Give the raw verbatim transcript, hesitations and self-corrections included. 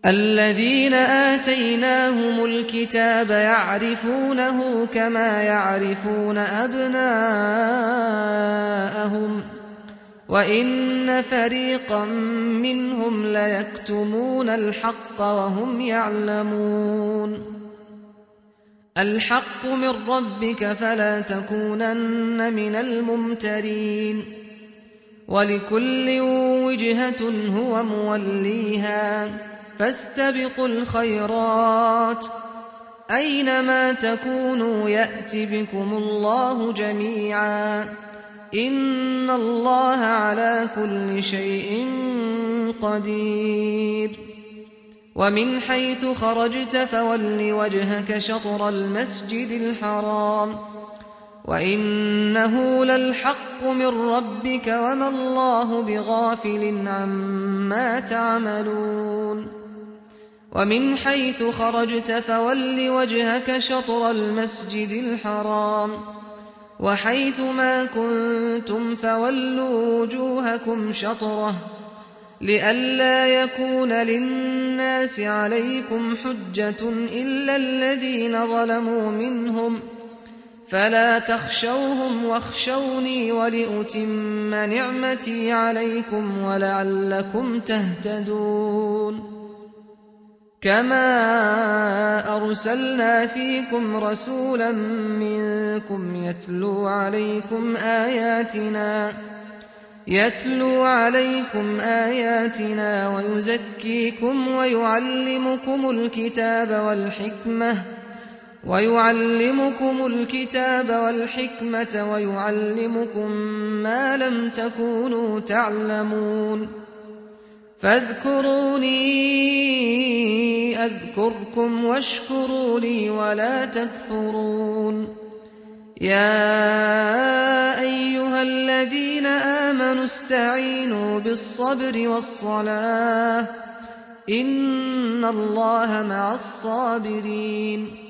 الذين آتيناهم الكتاب يعرفونه كما يعرفون أبناءهم وإن فريقا منهم ليكتمون الحق وهم يعلمون. الحق من ربك فلا تكونن من الممترين. ولكل وجهة هو موليها فاستبقوا الخيرات أينما تكونوا يأت بكم الله جميعا إن الله على كل شيء قدير. ومن حيث خرجت فول وجهك شطر المسجد الحرام وإنه للحق من ربك وما الله بغافل عما تعملون. ومن حيث خرجت فول وجهك شطر المسجد الحرام وحيث ما كنتم فولوا وجوهكم شطره لئلا يكون للناس عليكم حجة إلا الذين ظلموا منهم فلا تخشوهم واخشوني ولأتم نعمتي عليكم ولعلكم تهتدون. كما أرسلنا فيكم رسولا منكم يتلو عليكم آياتنا يتلو عليكم آياتنا ويزكيكم ويعلمكم الكتاب والحكمة ويعلمكم الكتاب والحكمة ويعلمكم ما لم تكونوا تعلمون. فاذكروني أذكركم واشكروا لي ولا تكفرون. يا أيها الذين آمنوا استعينوا بالصبر والصلاة إن الله مع الصابرين.